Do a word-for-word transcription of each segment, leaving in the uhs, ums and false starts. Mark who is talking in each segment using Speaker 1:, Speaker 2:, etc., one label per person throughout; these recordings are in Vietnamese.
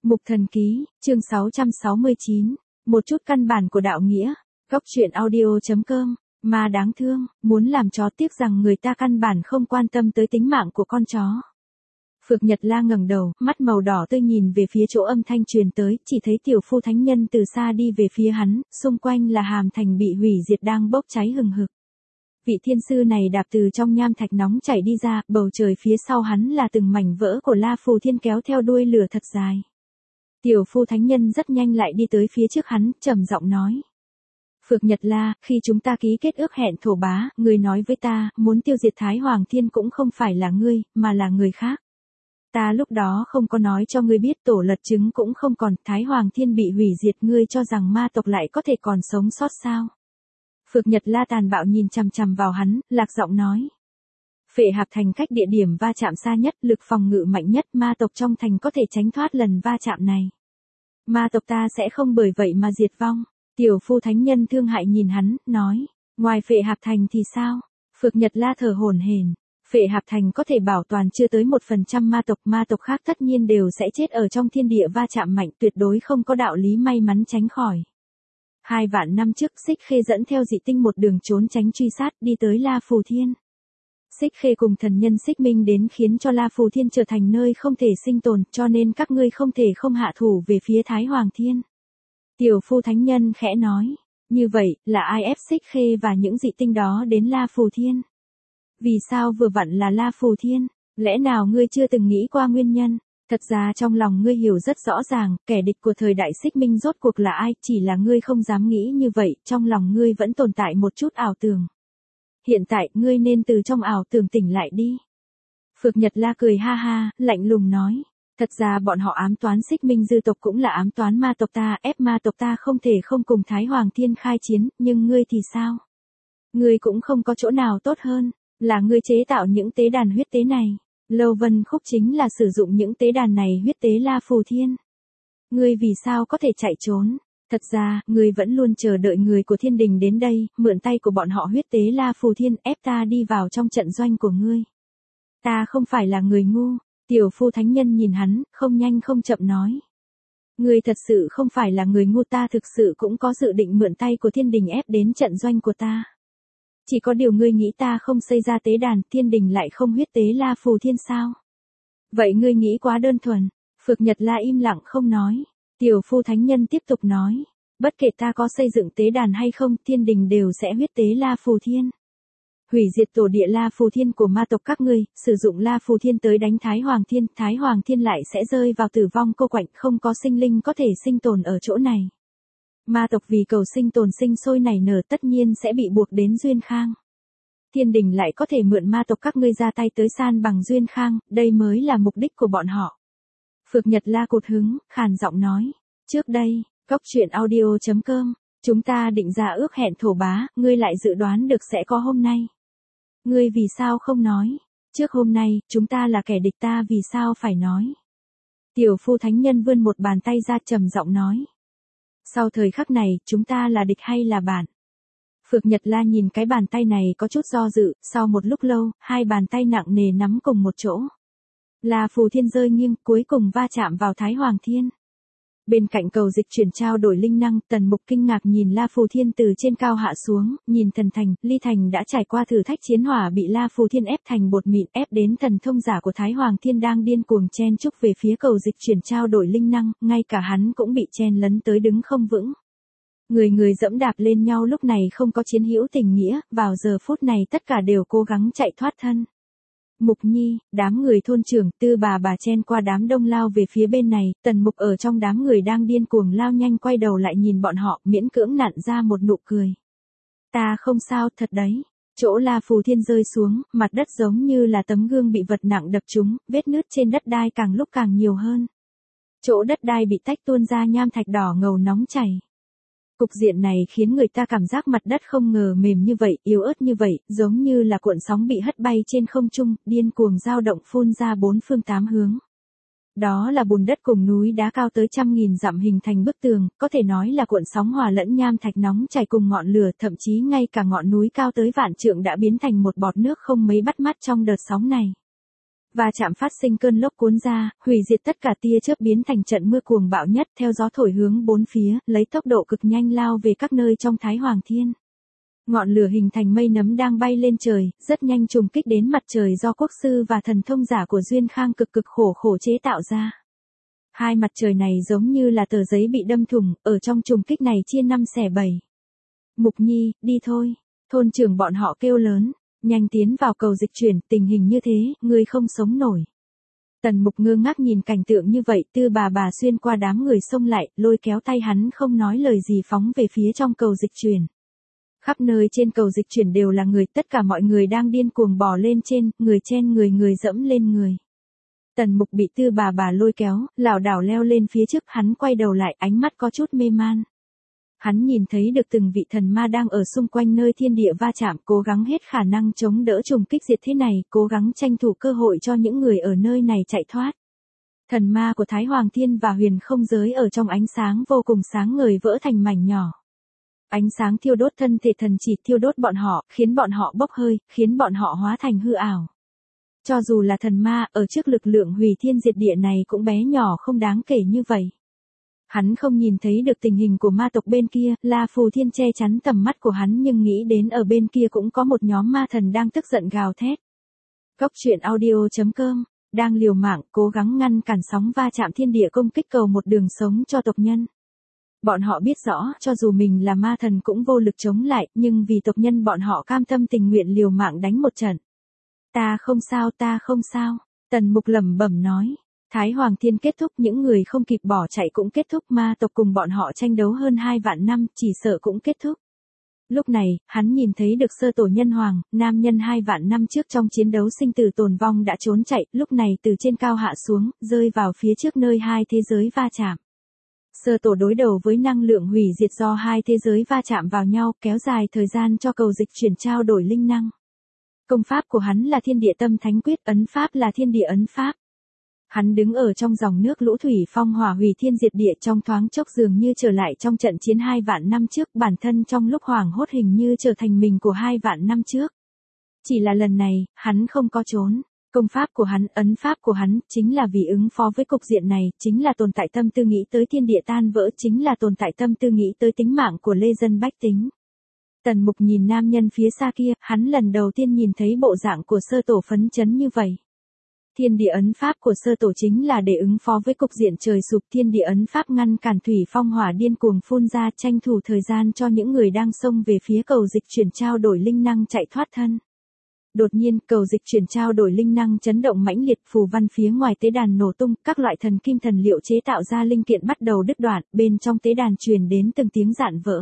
Speaker 1: Mục Thần Ký, chương sáu trăm sáu mươi chín, một chút căn bản của đạo nghĩa, góc truyện audio.com, ma đáng thương, muốn làm chó tiếc rằng người ta căn bản không quan tâm tới tính mạng của con chó. Phược Nhật La ngẩng đầu, mắt màu đỏ tươi nhìn về phía chỗ âm thanh truyền tới, chỉ thấy tiểu phu thánh nhân từ xa đi về phía hắn, xung quanh là hàm thành bị hủy diệt đang bốc cháy hừng hực. Vị thiên sư này đạp từ trong nham thạch nóng chảy đi ra, bầu trời phía sau hắn là từng mảnh vỡ của La Phù Thiên kéo theo đuôi lửa thật dài. Tiểu phu thánh nhân rất nhanh lại đi tới phía trước hắn, trầm giọng nói. Phược Nhật La, khi chúng ta ký kết ước hẹn thổ bá, ngươi nói với ta, muốn tiêu diệt Thái Hoàng Thiên cũng không phải là ngươi, mà là người khác. Ta lúc đó không có nói cho ngươi biết tổ lật trứng cũng không còn, Thái Hoàng Thiên bị hủy diệt, ngươi cho rằng ma tộc lại có thể còn sống sót sao? Phược Nhật La tàn bạo nhìn chằm chằm vào hắn, lạc giọng nói. Phệ Hạp Thành cách địa điểm va chạm xa nhất, lực phòng ngự mạnh nhất, ma tộc trong thành có thể tránh thoát lần va chạm này. Ma tộc ta sẽ không bởi vậy mà diệt vong. Tiểu phu thánh nhân thương hại nhìn hắn, nói, ngoài Phệ Hạp Thành thì sao? Phược Nhật La thở hổn hển. Phệ Hạp Thành có thể bảo toàn chưa tới một phần trăm ma tộc, ma tộc khác tất nhiên đều sẽ chết ở trong thiên địa va chạm mạnh, tuyệt đối không có đạo lý may mắn tránh khỏi. Hai vạn năm trước, Xích Khê dẫn theo dị tinh một đường trốn tránh truy sát, đi tới La Phù Thiên. Xích Khê cùng thần nhân Xích Minh đến khiến cho La Phù Thiên trở thành nơi không thể sinh tồn, cho nên các ngươi không thể không hạ thủ về phía Thái Hoàng Thiên. Tiểu phu thánh nhân khẽ nói, như vậy, là ai ép Xích Khê và những dị tinh đó đến La Phù Thiên? Vì sao vừa vặn là La Phù Thiên? Lẽ nào ngươi chưa từng nghĩ qua nguyên nhân? Thật ra trong lòng ngươi hiểu rất rõ ràng, kẻ địch của thời đại Xích Minh rốt cuộc là ai, chỉ là ngươi không dám nghĩ như vậy, trong lòng ngươi vẫn tồn tại một chút ảo tưởng. Hiện tại, ngươi nên từ trong ảo tưởng tỉnh lại đi. Phược Nhật La cười ha ha, lạnh lùng nói. Thật ra bọn họ ám toán Xích Minh dư tộc cũng là ám toán ma tộc ta, ép ma tộc ta không thể không cùng Thái Hoàng Thiên khai chiến, nhưng ngươi thì sao? Ngươi cũng không có chỗ nào tốt hơn, là ngươi chế tạo những tế đàn huyết tế này. Lâu Vân Khúc chính là sử dụng những tế đàn này huyết tế La Phù Thiên. Ngươi vì sao có thể chạy trốn? Thật ra, ngươi vẫn luôn chờ đợi người của thiên đình đến đây, mượn tay của bọn họ huyết tế La Phù Thiên, ép ta đi vào trong trận doanh của ngươi. Ta không phải là người ngu. Tiểu phu thánh nhân nhìn hắn, không nhanh không chậm nói. Ngươi thật sự không phải là người ngu, ta thực sự cũng có dự định mượn tay của thiên đình ép đến trận doanh của ta. Chỉ có điều ngươi nghĩ ta không xây ra tế đàn, thiên đình lại không huyết tế La Phù Thiên sao? Vậy ngươi nghĩ quá đơn thuần. Phược Nhật La im lặng không nói. Tiểu phu thánh nhân tiếp tục nói. Bất kể ta có xây dựng tế đàn hay không, thiên đình đều sẽ huyết tế La Phù Thiên. Hủy diệt tổ địa La Phù Thiên của ma tộc các ngươi, sử dụng La Phù Thiên tới đánh Thái Hoàng Thiên, Thái Hoàng Thiên lại sẽ rơi vào tử vong cô quạnh, không có sinh linh có thể sinh tồn ở chỗ này. Ma tộc vì cầu sinh tồn sinh sôi nảy nở tất nhiên sẽ bị buộc đến Duyên Khang. Thiên đình lại có thể mượn ma tộc các ngươi ra tay tới san bằng Duyên Khang, đây mới là mục đích của bọn họ. Phược Nhật La cột hứng, khàn giọng nói, trước đây, góc truyện audio.com, chúng ta định ra ước hẹn thổ bá, ngươi lại dự đoán được sẽ có hôm nay. Ngươi vì sao không nói? Trước hôm nay, chúng ta là kẻ địch, ta vì sao phải nói? Tiểu phu thánh nhân vươn một bàn tay ra trầm giọng nói. Sau thời khắc này, chúng ta là địch hay là bạn? Phược Nhật La nhìn cái bàn tay này có chút do dự, sau một lúc lâu, hai bàn tay nặng nề nắm cùng một chỗ. La Phù Thiên rơi nghiêng, cuối cùng va chạm vào Thái Hoàng Thiên. Bên cạnh cầu dịch chuyển trao đổi linh năng, Tần Mục kinh ngạc nhìn La Phù Thiên từ trên cao hạ xuống, nhìn Thần Thành, Ly Thành đã trải qua thử thách chiến hỏa bị La Phù Thiên ép thành bột mịn, ép đến thần thông giả của Thái Hoàng Thiên đang điên cuồng chen chúc về phía cầu dịch chuyển trao đổi linh năng, ngay cả hắn cũng bị chen lấn tới đứng không vững. Người người dẫm đạp lên nhau lúc này không có chiến hữu tình nghĩa, vào giờ phút này tất cả đều cố gắng chạy thoát thân. Mục Nhi, đám người thôn trưởng, Tư bà bà chen qua đám đông lao về phía bên này, Tần Mục ở trong đám người đang điên cuồng lao nhanh quay đầu lại nhìn bọn họ, miễn cưỡng nặn ra một nụ cười. Ta không sao, thật đấy. Chỗ La Phù Thiên rơi xuống, mặt đất giống như là tấm gương bị vật nặng đập trúng, vết nứt trên đất đai càng lúc càng nhiều hơn. Chỗ đất đai bị tách tuôn ra nham thạch đỏ ngầu nóng chảy. Cục diện này khiến người ta cảm giác mặt đất không ngờ mềm như vậy, yếu ớt như vậy, giống như là cuộn sóng bị hất bay trên không trung, điên cuồng dao động phun ra bốn phương tám hướng. Đó là bùn đất cùng núi đá cao tới trăm nghìn dặm hình thành bức tường, có thể nói là cuộn sóng hòa lẫn nham thạch nóng chảy cùng ngọn lửa, thậm chí ngay cả ngọn núi cao tới vạn trượng đã biến thành một bọt nước không mấy bắt mắt trong đợt sóng này. Va chạm phát sinh cơn lốc cuốn ra, hủy diệt tất cả tia chớp biến thành trận mưa cuồng bạo nhất theo gió thổi hướng bốn phía, lấy tốc độ cực nhanh lao về các nơi trong Thái Hoàng Thiên. Ngọn lửa hình thành mây nấm đang bay lên trời, rất nhanh trùng kích đến mặt trời do quốc sư và thần thông giả của Duyên Khang cực cực khổ khổ chế tạo ra. Hai mặt trời này giống như là tờ giấy bị đâm thủng, ở trong trùng kích này chia năm xẻ bảy. Mục Nhi, đi thôi. Thôn trưởng bọn họ kêu lớn, nhanh tiến vào cầu dịch chuyển, tình hình như thế, ngươi không sống nổi. Tần Mục ngơ ngác nhìn cảnh tượng như vậy, Tư bà bà xuyên qua đám người xông lại, lôi kéo tay hắn không nói lời gì phóng về phía trong cầu dịch chuyển. Khắp nơi trên cầu dịch chuyển đều là người, tất cả mọi người đang điên cuồng bò lên trên, người chen người người dẫm lên người. Tần Mục bị Tư bà bà lôi kéo, lảo đảo leo lên phía trước, hắn quay đầu lại, ánh mắt có chút mê man. Hắn nhìn thấy được từng vị thần ma đang ở xung quanh nơi thiên địa va chạm, cố gắng hết khả năng chống đỡ trùng kích diệt thế này, cố gắng tranh thủ cơ hội cho những người ở nơi này chạy thoát. Thần ma của Thái Hoàng Thiên và Huyền Không Giới ở trong ánh sáng vô cùng sáng ngời vỡ thành mảnh nhỏ. Ánh sáng thiêu đốt thân thể thần chỉ, thiêu đốt bọn họ, khiến bọn họ bốc hơi, khiến bọn họ hóa thành hư ảo. Cho dù là thần ma, ở trước lực lượng hủy thiên diệt địa này cũng bé nhỏ không đáng kể như vậy. Hắn không nhìn thấy được tình hình của ma tộc bên kia, La Phù Thiên che chắn tầm mắt của hắn nhưng nghĩ đến ở bên kia cũng có một nhóm ma thần đang tức giận gào thét. Cốc truyện audio chấm com, đang liều mạng, cố gắng ngăn cản sóng va chạm thiên địa công kích cầu một đường sống cho tộc nhân. Bọn họ biết rõ, cho dù mình là ma thần cũng vô lực chống lại, nhưng vì tộc nhân bọn họ cam tâm tình nguyện liều mạng đánh một trận. Ta không sao, ta không sao, Tần Mục lẩm bẩm nói. Thái Hoàng Thiên kết thúc, những người không kịp bỏ chạy cũng kết thúc, ma tộc cùng bọn họ tranh đấu hơn hai vạn năm, chỉ sợ cũng kết thúc. Lúc này, hắn nhìn thấy được Sơ Tổ Nhân Hoàng, nam nhân hai vạn năm trước trong chiến đấu sinh tử tồn vong đã trốn chạy, lúc này từ trên cao hạ xuống, rơi vào phía trước nơi hai thế giới va chạm. Sơ Tổ đối đầu với năng lượng hủy diệt do hai thế giới va chạm vào nhau, kéo dài thời gian cho cầu dịch chuyển trao đổi linh năng. Công pháp của hắn là Thiên Địa Tâm Thánh Quyết, ấn pháp là Thiên Địa Ấn Pháp. Hắn đứng ở trong dòng nước lũ thủy phong hỏa hủy thiên diệt địa, trong thoáng chốc dường như trở lại trong trận chiến hai vạn năm trước, bản thân trong lúc hoảng hốt hình như trở thành mình của hai vạn năm trước. Chỉ là lần này, hắn không có trốn. Công pháp của hắn, ấn pháp của hắn, chính là vì ứng phó với cục diện này, chính là tồn tại tâm tư nghĩ tới thiên địa tan vỡ, chính là tồn tại tâm tư nghĩ tới tính mạng của lê dân bách tính. Tần Mục nhìn nam nhân phía xa kia, hắn lần đầu tiên nhìn thấy bộ dạng của Sơ Tổ phấn chấn như vậy. Thiên địa ấn pháp của Sơ Tổ chính là để ứng phó với cục diện trời sụp, thiên địa ấn pháp ngăn cản thủy phong hỏa điên cuồng phun ra, tranh thủ thời gian cho những người đang xông về phía cầu dịch chuyển trao đổi linh năng chạy thoát thân. Đột nhiên, cầu dịch chuyển trao đổi linh năng chấn động mãnh liệt, phù văn phía ngoài tế đàn nổ tung, các loại thần kim thần liệu chế tạo ra linh kiện bắt đầu đứt đoạn, bên trong tế đàn truyền đến từng tiếng rạn vỡ.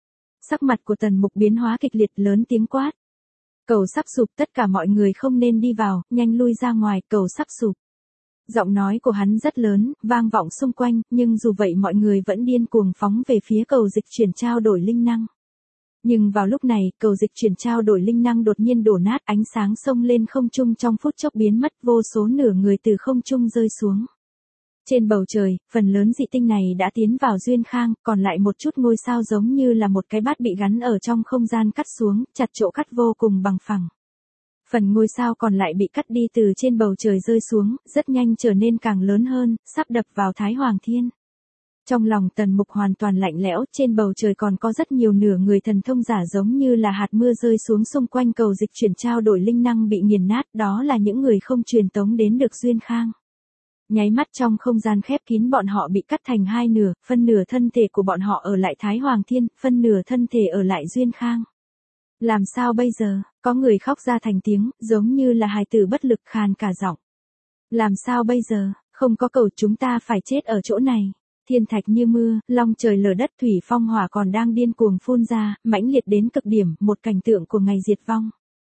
Speaker 1: Sắc mặt của Tần Mục biến hóa kịch liệt, lớn tiếng quát. Cầu sắp sụp, tất cả mọi người không nên đi vào, nhanh lui ra ngoài, cầu sắp sụp. Giọng nói của hắn rất lớn, vang vọng xung quanh, nhưng dù vậy mọi người vẫn điên cuồng phóng về phía cầu dịch chuyển trao đổi linh năng. Nhưng vào lúc này, cầu dịch chuyển trao đổi linh năng đột nhiên đổ nát, ánh sáng xông lên không trung trong phút chốc biến mất, vô số nửa người từ không trung rơi xuống. Trên bầu trời, phần lớn dị tinh này đã tiến vào Duyên Khang, còn lại một chút ngôi sao giống như là một cái bát bị gắn ở trong không gian cắt xuống, chặt chỗ cắt vô cùng bằng phẳng. Phần ngôi sao còn lại bị cắt đi từ trên bầu trời rơi xuống, rất nhanh trở nên càng lớn hơn, sắp đập vào Thái Hoàng Thiên. Trong lòng Tần Mục hoàn toàn lạnh lẽo, trên bầu trời còn có rất nhiều nửa người thần thông giả giống như là hạt mưa rơi xuống xung quanh cầu dịch chuyển trao đổi linh năng bị nghiền nát, đó là những người không truyền tống đến được Duyên Khang. Nháy mắt trong không gian khép kín bọn họ bị cắt thành hai nửa, phân nửa thân thể của bọn họ ở lại Thái Hoàng Thiên, phân nửa thân thể ở lại Duyên Khang. Làm sao bây giờ, có người khóc ra thành tiếng, giống như là hài tử bất lực khàn cả giọng. Làm sao bây giờ, không có cầu chúng ta phải chết ở chỗ này. Thiên thạch như mưa, long trời lở đất, thủy phong hỏa còn đang điên cuồng phun ra, mãnh liệt đến cực điểm, một cảnh tượng của ngày diệt vong.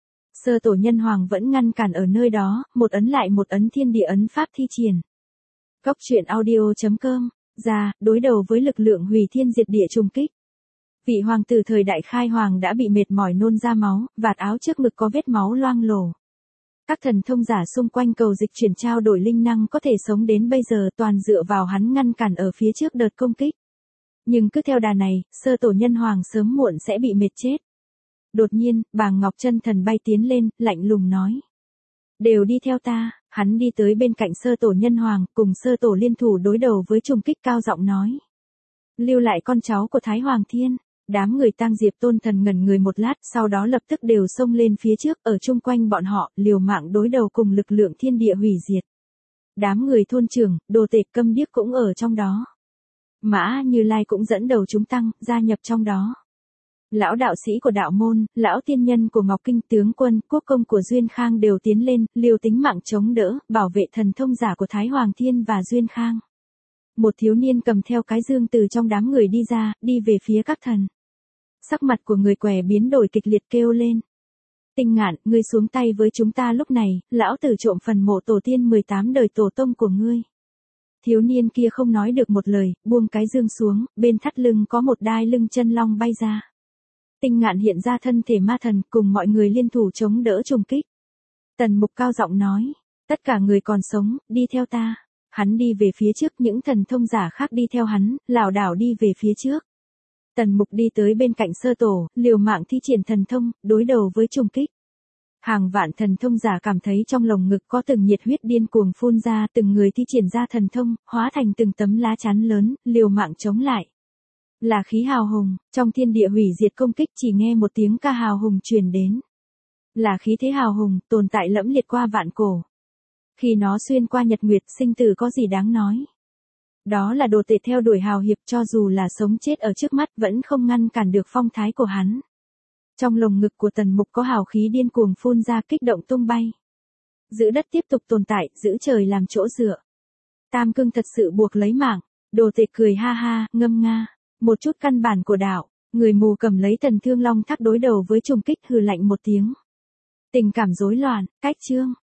Speaker 1: Sơ Tổ Nhân Hoàng vẫn ngăn cản ở nơi đó, một ấn lại một ấn thiên địa ấn pháp thi triển. Cốc truyện audio chấm com, ra, đối đầu với lực lượng hủy thiên diệt địa trùng kích. Vị hoàng tử thời đại khai hoàng đã bị mệt mỏi nôn ra máu, vạt áo trước ngực có vết máu loang lổ. Các thần thông giả xung quanh cầu dịch chuyển trao đổi linh năng có thể sống đến bây giờ toàn dựa vào hắn ngăn cản ở phía trước đợt công kích. Nhưng cứ theo đà này, Sơ Tổ Nhân Hoàng sớm muộn sẽ bị mệt chết. Đột nhiên, Bàng Ngọc Chân Thần bay tiến lên, lạnh lùng nói. Đều đi theo ta, Hắn đi tới bên cạnh sơ tổ nhân hoàng, cùng sơ tổ liên thủ đối đầu với trùng kích, cao giọng nói. Lưu lại con cháu của Thái Hoàng Thiên. Đám người Tang Diệp Tôn Thần ngẩn người một lát, sau đó lập tức đều xông lên phía trước, ở chung quanh bọn họ, liều mạng đối đầu cùng lực lượng thiên địa hủy diệt. Đám người thôn trưởng, Đồ Tể, Câm Điếc cũng ở trong đó. Mã Như Lai cũng dẫn đầu chúng tăng, gia nhập trong đó. Lão đạo sĩ của đạo môn, lão tiên nhân của Ngọc Kinh, tướng quân, quốc công của Duyên Khang đều tiến lên, liều tính mạng chống đỡ, bảo vệ thần thông giả của Thái Hoàng Thiên và Duyên Khang. Một thiếu niên cầm theo cái dương từ trong đám người đi ra, đi về phía các thần. Sắc mặt của người què biến đổi kịch liệt, kêu lên. Tinh Ngạn, ngươi xuống tay với chúng ta lúc này, lão tử trộm phần mộ tổ tiên mười tám đời tổ tông của ngươi. Thiếu niên kia không nói được một lời, buông cái dương xuống, bên thắt lưng có một đai lưng chân long bay ra. Tinh Ngạn hiện ra thân thể ma thần, cùng mọi người liên thủ chống đỡ trùng kích. Tần Mục cao giọng nói, tất cả người còn sống, đi theo ta. Hắn đi về phía trước, những thần thông giả khác đi theo hắn, lảo đảo đi về phía trước. Tần Mục đi tới bên cạnh sơ tổ, liều mạng thi triển thần thông, đối đầu với trùng kích. Hàng vạn thần thông giả cảm thấy trong lồng ngực có từng nhiệt huyết điên cuồng phun ra, từng người thi triển ra thần thông, hóa thành từng tấm lá chắn lớn, liều mạng chống lại. Là khí hào hùng, trong thiên địa hủy diệt công kích chỉ nghe một tiếng ca hào hùng truyền đến. Là khí thế hào hùng, tồn tại lẫm liệt qua vạn cổ. Khi nó xuyên qua nhật nguyệt, sinh tử có gì đáng nói. Đó là Đồ Tể theo đuổi hào hiệp, cho dù là sống chết ở trước mắt vẫn không ngăn cản được phong thái của hắn. Trong lồng ngực của Tần Mục có hào khí điên cuồng phun ra, kích động tung bay. Giữ đất tiếp tục tồn tại, giữ trời làm chỗ dựa. Tam cương thật sự buộc lấy mạng. Đồ Tể cười ha ha, ngâm nga. Một chút căn bản của đạo, người mù cầm lấy Thần Thương Long Thác đối đầu với trùng kích, hừ lạnh một tiếng. Tình cảm rối loạn, cách chương.